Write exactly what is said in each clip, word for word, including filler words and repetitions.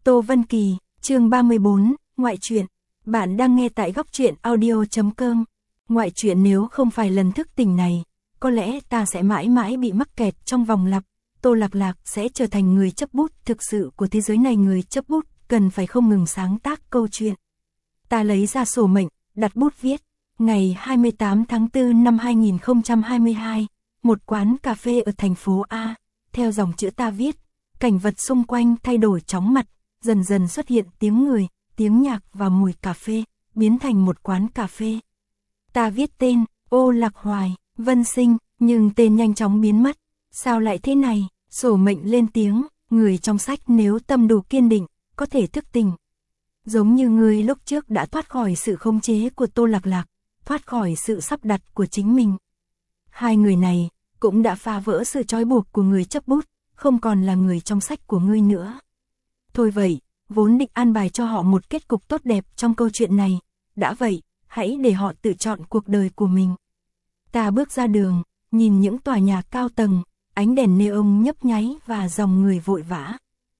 Tô Vân Kỳ, chương ba mươi bốn, ngoại truyện. Bạn đang nghe tại góc truyện audio chấm com. Ngoại truyện nếu không phải lần thức tỉnh này, có lẽ ta sẽ mãi mãi bị mắc kẹt trong vòng lặp. Tô Lạc Lạc sẽ trở thành người chấp bút thực sự của thế giới này. Người chấp bút cần phải không ngừng sáng tác câu chuyện. Ta lấy ra sổ mệnh, đặt bút viết. Ngày hai mươi tám tháng tư năm hai nghìn không trăm hai mươi hai, một quán cà phê ở thành phố A. Theo dòng chữ ta viết, cảnh vật xung quanh thay đổi chóng mặt, dần dần xuất hiện tiếng người, tiếng nhạc và mùi cà phê, biến thành một quán cà phê. Ta viết tên, Ô Lạc Hoài, Vân Sinh, nhưng tên nhanh chóng biến mất. Sao lại thế này? Sổ mệnh lên tiếng, người trong sách nếu tâm đủ kiên định, có thể thức tỉnh. Giống như người lúc trước đã thoát khỏi sự khống chế của Tô Lạc Lạc, thoát khỏi sự sắp đặt của chính mình. Hai người này cũng đã phá vỡ sự trói buộc của người chấp bút, không còn là người trong sách của ngươi nữa. Thôi vậy, vốn định an bài cho họ một kết cục tốt đẹp trong câu chuyện này, đã vậy, hãy để họ tự chọn cuộc đời của mình. Ta bước ra đường, nhìn những tòa nhà cao tầng, ánh đèn neon nhấp nháy và dòng người vội vã.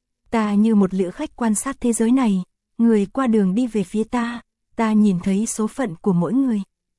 Ta như một lữ khách quan sát thế giới này, người qua đường đi về phía ta, ta nhìn thấy số phận của mỗi người.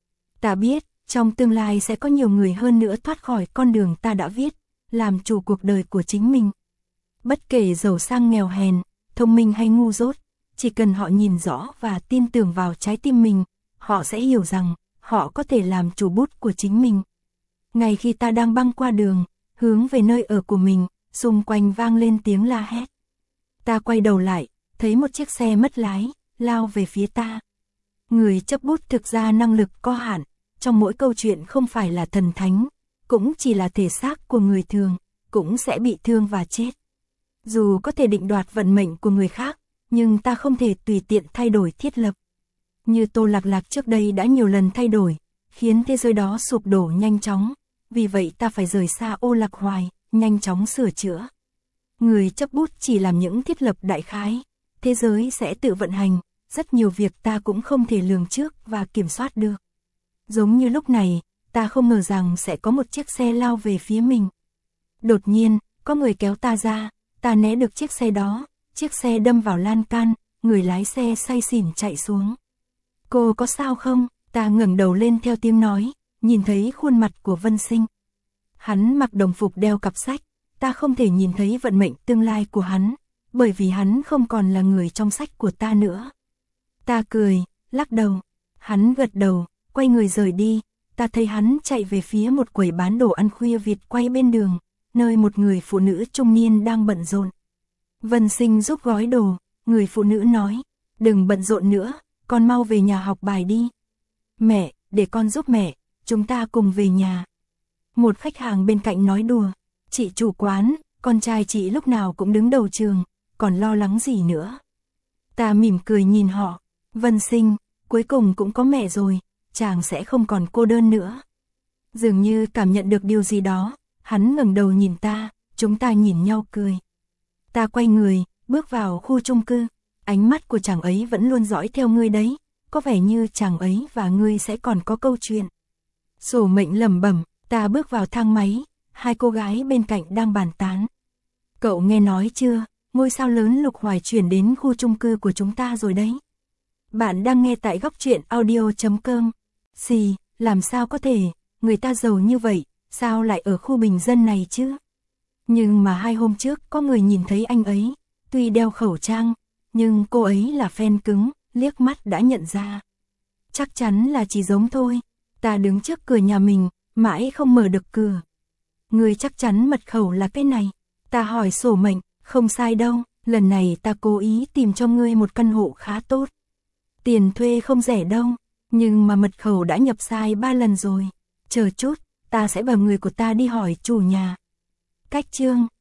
Ta biết, trong tương lai sẽ có nhiều người hơn nữa thoát khỏi con đường ta đã viết, làm chủ cuộc đời của chính mình. Bất kể giàu sang nghèo hèn, thông minh hay ngu dốt, chỉ cần họ nhìn rõ và tin tưởng vào trái tim mình, họ sẽ hiểu rằng họ có thể làm chủ bút của chính mình. Ngay khi ta đang băng qua đường, hướng về nơi ở của mình, xung quanh vang lên tiếng la hét. Ta quay đầu lại, thấy một chiếc xe mất lái, lao về phía ta. Người chấp bút thực ra năng lực có hạn, trong mỗi câu chuyện không phải là thần thánh, cũng chỉ là thể xác của người thường, cũng sẽ bị thương và chết. Dù có thể định đoạt vận mệnh của người khác, nhưng ta không thể tùy tiện thay đổi thiết lập. Như Tô Lạc Lạc trước đây đã nhiều lần thay đổi, khiến thế giới đó sụp đổ nhanh chóng, vì vậy ta phải rời xa Ô Lạc Hoài, nhanh chóng sửa chữa. Người chấp bút chỉ làm những thiết lập đại khái, thế giới sẽ tự vận hành, rất nhiều việc ta cũng không thể lường trước và kiểm soát được. Giống như lúc này, ta không ngờ rằng sẽ có một chiếc xe lao về phía mình. Đột nhiên, có người kéo ta ra, ta né được chiếc xe đó, chiếc xe đâm vào lan can, người lái xe say xỉn chạy xuống. Cô có sao không? Ta ngẩng đầu lên theo tiếng nói, nhìn thấy khuôn mặt của Vân Sinh. Hắn mặc đồng phục đeo cặp sách, ta không thể nhìn thấy vận mệnh tương lai của hắn, bởi vì hắn không còn là người trong sách của ta nữa. Ta cười, lắc đầu, hắn gật đầu, quay người rời đi, ta thấy hắn chạy về phía một quầy bán đồ ăn khuya Việt quay bên đường, nơi một người phụ nữ trung niên đang bận rộn. Vân Sinh giúp gói đồ, người phụ nữ nói, đừng bận rộn nữa, con mau về nhà học bài đi. Mẹ, để con giúp mẹ, chúng ta cùng về nhà. Một khách hàng bên cạnh nói đùa, chị chủ quán, con trai chị lúc nào cũng đứng đầu trường, còn lo lắng gì nữa. Ta mỉm cười nhìn họ, Vân Sinh, cuối cùng cũng có mẹ rồi, chàng sẽ không còn cô đơn nữa. Dường như cảm nhận được điều gì đó, hắn ngẩng đầu nhìn ta, chúng ta nhìn nhau cười. Ta quay người, bước vào khu chung cư, ánh mắt của chàng ấy vẫn luôn dõi theo ngươi đấy, có vẻ như chàng ấy và ngươi sẽ còn có câu chuyện. Sổ mệnh lẩm bẩm, ta bước vào thang máy, hai cô gái bên cạnh đang bàn tán. Cậu nghe nói chưa, ngôi sao lớn Lục Hoài chuyển đến khu chung cư của chúng ta rồi đấy. Bạn đang nghe tại góc truyện audio chấm com. Xì, làm sao có thể, người ta giàu như vậy, sao lại ở khu bình dân này chứ? Nhưng mà hai hôm trước có người nhìn thấy anh ấy, tuy đeo khẩu trang, nhưng cô ấy là fan cứng, liếc mắt đã nhận ra. Chắc chắn là chỉ giống thôi, ta đứng trước cửa nhà mình, mãi không mở được cửa. Người chắc chắn mật khẩu là cái này, ta hỏi sổ mệnh, không sai đâu, lần này ta cố ý tìm cho ngươi một căn hộ khá tốt. Tiền thuê không rẻ đâu, nhưng mà mật khẩu đã nhập sai ba lần rồi. Chờ chút, ta sẽ bảo người của ta đi hỏi chủ nhà. Cách chương